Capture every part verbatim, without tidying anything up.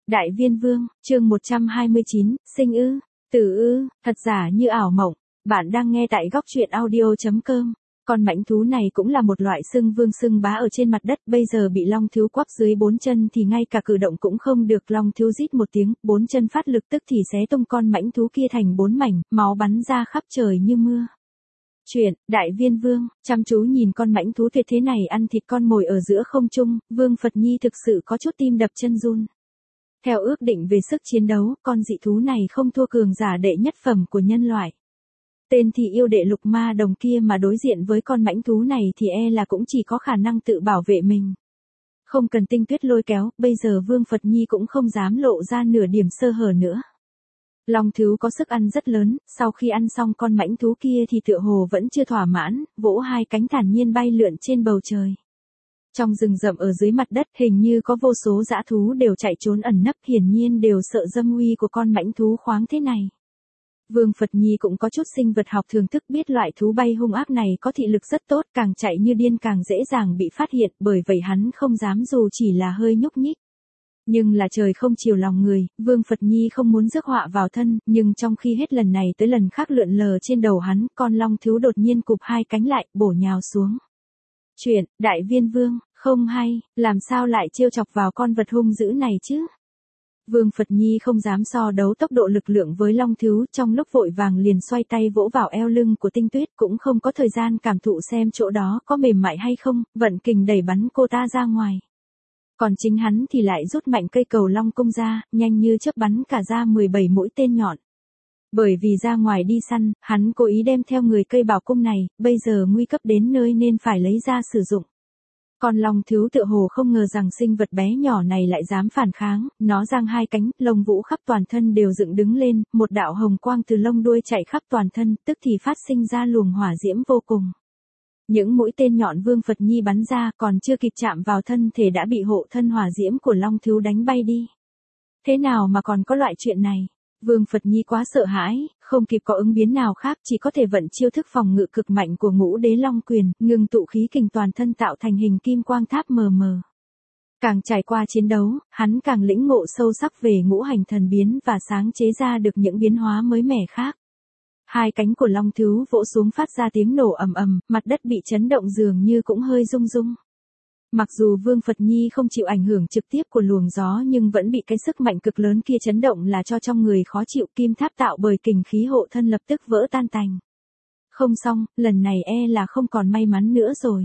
Đại Viên Vương, chương một trăm hai mươi chín, sinh ư, tử ư, thật giả như ảo mộng. Bạn đang nghe tại góc truyện audio chấm com. Con mãnh thú này cũng là một loại xưng vương xưng bá ở trên mặt đất, bây giờ bị long thú quắp dưới bốn chân thì ngay cả cử động cũng không được. Long thú rít một tiếng, bốn chân phát lực tức thì xé tung con mãnh thú kia thành bốn mảnh, máu bắn ra khắp trời như mưa. Chuyện, Đại Viên Vương, chăm chú nhìn con mãnh thú tuyệt thế này ăn thịt con mồi ở giữa không trung, Vương Phật Nhi thực sự có chút tim đập chân run. Theo ước định về sức chiến đấu, con dị thú này không thua cường giả đệ nhất phẩm của nhân loại. Tên thì yêu đệ lục ma đồng kia mà đối diện với con mãnh thú này thì e là cũng chỉ có khả năng tự bảo vệ mình. Không cần Tinh Tuyết lôi kéo, bây giờ Vương Phật Nhi cũng không dám lộ ra nửa điểm sơ hở nữa. Long thú có sức ăn rất lớn, sau khi ăn xong con mãnh thú kia thì tựa hồ vẫn chưa thỏa mãn, vỗ hai cánh thản nhiên bay lượn trên bầu trời. Trong rừng rậm ở dưới mặt đất hình như có vô số dã thú đều chạy trốn ẩn nấp, hiển nhiên đều sợ dâm uy của con mãnh thú khoáng thế này. Vương Phật Nhi cũng có chút sinh vật học thưởng thức, biết loại thú bay hung ác này có thị lực rất tốt, càng chạy như điên càng dễ dàng bị phát hiện, bởi vậy hắn không dám dù chỉ là hơi nhúc nhích. Nhưng là trời không chiều lòng người, Vương Phật Nhi không muốn rước họa vào thân, nhưng trong khi hết lần này tới lần khác lượn lờ trên đầu hắn, con long thú đột nhiên cụp hai cánh lại, bổ nhào xuống. Chuyện, Đại Viên Vương, không hay, làm sao lại trêu chọc vào con vật hung dữ này chứ? Vương Phật Nhi không dám so đấu tốc độ lực lượng với long thú, trong lúc vội vàng liền xoay tay vỗ vào eo lưng của Tinh Tuyết, cũng không có thời gian cảm thụ xem chỗ đó có mềm mại hay không, vận kình đẩy bắn cô ta ra ngoài. Còn chính hắn thì lại rút mạnh cây cầu long cung ra, nhanh như chớp bắn cả ra mười bảy mũi tên nhọn. Bởi vì ra ngoài đi săn, hắn cố ý đem theo người cây bảo cung này, bây giờ nguy cấp đến nơi nên phải lấy ra sử dụng. Con long thú tựa hồ không ngờ rằng sinh vật bé nhỏ này lại dám phản kháng, nó giang hai cánh, lông vũ khắp toàn thân đều dựng đứng lên, một đạo hồng quang từ lông đuôi chạy khắp toàn thân, tức thì phát sinh ra luồng hỏa diễm vô cùng. Những mũi tên nhọn Vương Phật Nhi bắn ra còn chưa kịp chạm vào thân thể đã bị hộ thân hỏa diễm của long thú đánh bay đi. Thế nào mà còn có loại chuyện này? Vương Phật Nhi quá sợ hãi, không kịp có ứng biến nào khác, chỉ có thể vận chiêu thức phòng ngự cực mạnh của Ngũ Đế Long Quyền, ngừng tụ khí kình toàn thân tạo thành hình kim quang tháp mờ mờ. Càng trải qua chiến đấu, hắn càng lĩnh ngộ sâu sắc về ngũ hành thần biến và sáng chế ra được những biến hóa mới mẻ khác. Hai cánh của long thú vỗ xuống phát ra tiếng nổ ầm ầm, mặt đất bị chấn động dường như cũng hơi rung rung. Mặc dù Vương Phật Nhi không chịu ảnh hưởng trực tiếp của luồng gió nhưng vẫn bị cái sức mạnh cực lớn kia chấn động là cho trong người khó chịu, kim tháp tạo bởi kình khí hộ thân lập tức vỡ tan tành. Không xong, lần này e là không còn may mắn nữa rồi.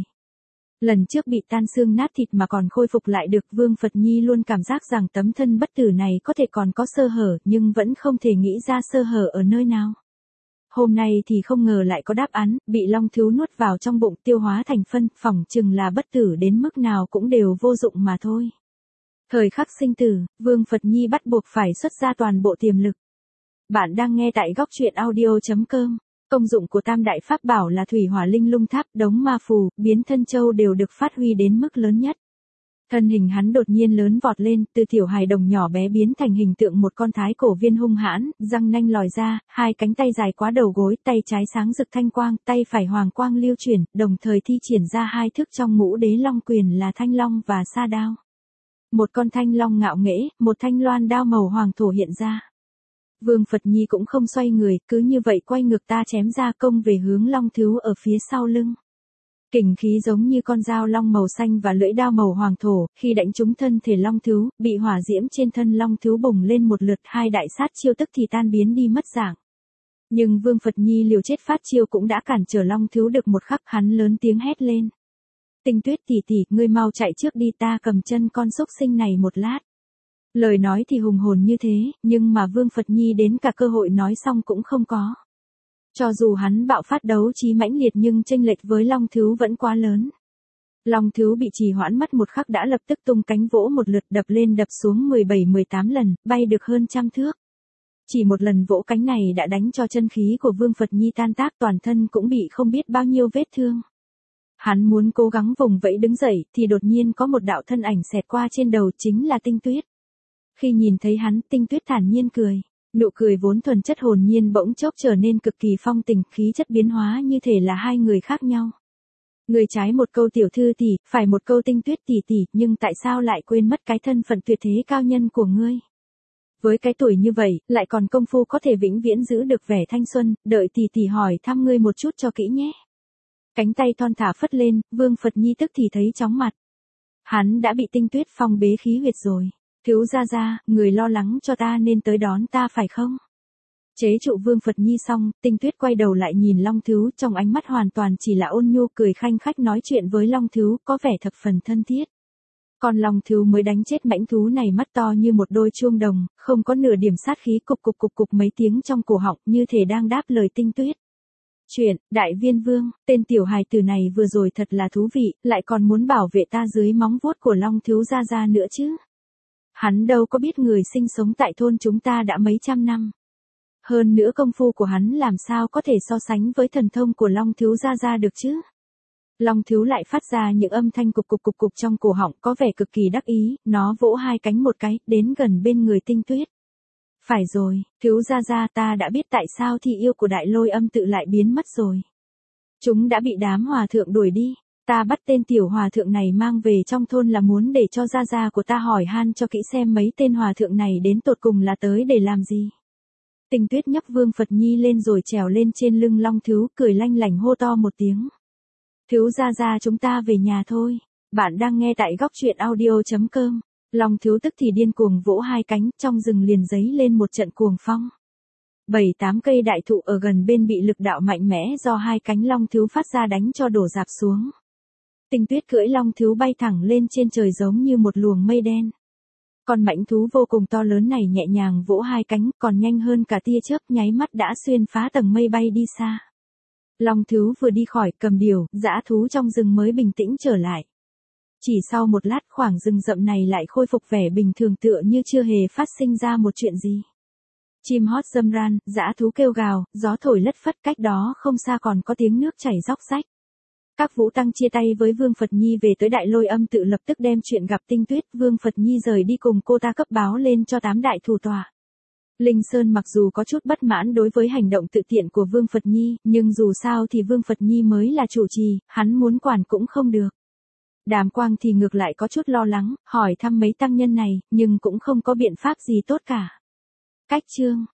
Lần trước bị tan xương nát thịt mà còn khôi phục lại được, Vương Phật Nhi luôn cảm giác rằng tấm thân bất tử này có thể còn có sơ hở nhưng vẫn không thể nghĩ ra sơ hở ở nơi nào. Hôm nay thì không ngờ lại có đáp án, bị long thú nuốt vào trong bụng tiêu hóa thành phân, phỏng chừng là bất tử đến mức nào cũng đều vô dụng mà thôi. Thời khắc sinh tử, Vương Phật Nhi bắt buộc phải xuất ra toàn bộ tiềm lực. Bạn đang nghe tại góc truyện audio chấm com. Công dụng của tam đại pháp bảo là thủy hỏa linh lung tháp, đống ma phù, biến thân châu đều được phát huy đến mức lớn nhất. Thân hình hắn đột nhiên lớn vọt lên, từ tiểu hài đồng nhỏ bé biến thành hình tượng một con thái cổ viên hung hãn, răng nanh lòi ra, hai cánh tay dài quá đầu gối, tay trái sáng rực thanh quang, tay phải hoàng quang lưu chuyển, đồng thời thi triển ra hai thức trong Ngũ Đế Long Quyền là thanh long và sa đao. Một con thanh long ngạo nghễ, một thanh loan đao màu hoàng thổ hiện ra. Vương Phật Nhi cũng không xoay người, cứ như vậy quay ngược ta chém ra công về hướng long thú ở phía sau lưng. Kình khí giống như con dao long màu xanh và lưỡi đao màu hoàng thổ, khi đánh trúng thân thể long thú, bị hỏa diễm trên thân long thú bùng lên một lượt, hai đại sát chiêu tức thì tan biến đi mất dạng. Nhưng Vương Phật Nhi liều chết phát chiêu cũng đã cản trở long thú được một khắc, hắn lớn tiếng hét lên. Tinh Tuyết tỷ tỷ, ngươi mau chạy trước đi, ta cầm chân con xúc sinh này một lát. Lời nói thì hùng hồn như thế, nhưng mà Vương Phật Nhi đến cả cơ hội nói xong cũng không có. Cho dù hắn bạo phát đấu trí mãnh liệt nhưng chênh lệch với long thú vẫn quá lớn. Long thú bị trì hoãn mất một khắc đã lập tức tung cánh vỗ một lượt, đập lên đập xuống mười bảy mười tám lần, bay được hơn trăm thước. Chỉ một lần vỗ cánh này đã đánh cho chân khí của Vương Phật Nhi tan tác, toàn thân cũng bị không biết bao nhiêu vết thương. Hắn muốn cố gắng vùng vẫy đứng dậy thì đột nhiên có một đạo thân ảnh xẹt qua trên đầu, chính là Tinh Tuyết. Khi nhìn thấy hắn, Tinh Tuyết thản nhiên cười. Nụ cười vốn thuần chất hồn nhiên bỗng chốc trở nên cực kỳ phong tình, khí chất biến hóa như thể là hai người khác nhau. Người trái một câu tiểu thư tỷ, phải một câu Tinh Tuyết tỷ tỷ, nhưng tại sao lại quên mất cái thân phận tuyệt thế cao nhân của ngươi? Với cái tuổi như vậy, lại còn công phu có thể vĩnh viễn giữ được vẻ thanh xuân, đợi tỷ tỷ hỏi thăm ngươi một chút cho kỹ nhé. Cánh tay thon thả phất lên, Vương Phật Nhi tức thì thấy chóng mặt. Hắn đã bị Tinh Tuyết phong bế khí huyệt rồi. Thiếu gia gia, người lo lắng cho ta nên tới đón ta phải không? Chế trụ Vương Phật Nhi xong, Tinh Tuyết quay đầu lại nhìn Long Thứu, trong ánh mắt hoàn toàn chỉ là ôn nhu, cười khanh khách nói chuyện với Long Thứu, có vẻ thập phần thân thiết. Còn Long Thứu mới đánh chết mãnh thú này mắt to như một đôi chuông đồng, không có nửa điểm sát khí, cục cục cục cục mấy tiếng trong cổ họng, như thể đang đáp lời Tinh Tuyết. Chuyện, Đại Viên Vương, tên tiểu hài tử này vừa rồi thật là thú vị, lại còn muốn bảo vệ ta dưới móng vuốt của Long Thứu gia gia nữa chứ. Hắn đâu có biết người sinh sống tại thôn chúng ta đã mấy trăm năm. Hơn nữa công phu của hắn làm sao có thể so sánh với thần thông của Long Thứu gia gia được chứ. Long Thứu lại phát ra những âm thanh cục cục cục cục trong cổ họng, có vẻ cực kỳ đắc ý, nó vỗ hai cánh một cái, đến gần bên người Tinh Tuyết. Phải rồi, Thứu gia gia, ta đã biết tại sao thị yêu của Đại Lôi Âm tự lại biến mất rồi. Chúng đã bị đám hòa thượng đuổi đi. Ta bắt tên tiểu hòa thượng này mang về trong thôn là muốn để cho gia gia của ta hỏi han cho kỹ xem mấy tên hòa thượng này đến tột cùng là tới để làm gì. Tinh Tuyết nhấc Vương Phật Nhi lên rồi trèo lên trên lưng Long Thứu, cười lanh lảnh hô to một tiếng. Thứu gia gia, chúng ta về nhà thôi. Bạn đang nghe tại góc truyện audio chấm com. Long Thứu tức thì điên cuồng vỗ hai cánh, trong rừng liền giấy lên một trận cuồng phong. Bảy tám cây đại thụ ở gần bên bị lực đạo mạnh mẽ do hai cánh Long Thứu phát ra đánh cho đổ rạp xuống. Tinh Tuyết cưỡi Long Thứu bay thẳng lên trên trời giống như một luồng mây đen. Con mãnh thú vô cùng to lớn này nhẹ nhàng vỗ hai cánh, còn nhanh hơn cả tia chớp, nháy mắt đã xuyên phá tầng mây bay đi xa. Long Thứu vừa đi khỏi cầm điểu, dã thú trong rừng mới bình tĩnh trở lại. Chỉ sau một lát, khoảng rừng rậm này lại khôi phục vẻ bình thường, tựa như chưa hề phát sinh ra một chuyện gì. Chim hót râm ran, dã thú kêu gào, gió thổi lất phất, cách đó không xa còn có tiếng nước chảy róc rách. Các Vũ Tăng chia tay với Vương Phật Nhi về tới Đại Lôi Âm tự, lập tức đem chuyện gặp Tinh Tuyết. Vương Phật Nhi rời đi cùng cô ta cấp báo lên cho tám đại thủ tọa. Linh Sơn mặc dù có chút bất mãn đối với hành động tự tiện của Vương Phật Nhi, nhưng dù sao thì Vương Phật Nhi mới là chủ trì, hắn muốn quản cũng không được. Đàm Quang thì ngược lại có chút lo lắng, hỏi thăm mấy tăng nhân này, nhưng cũng không có biện pháp gì tốt cả. Cách chương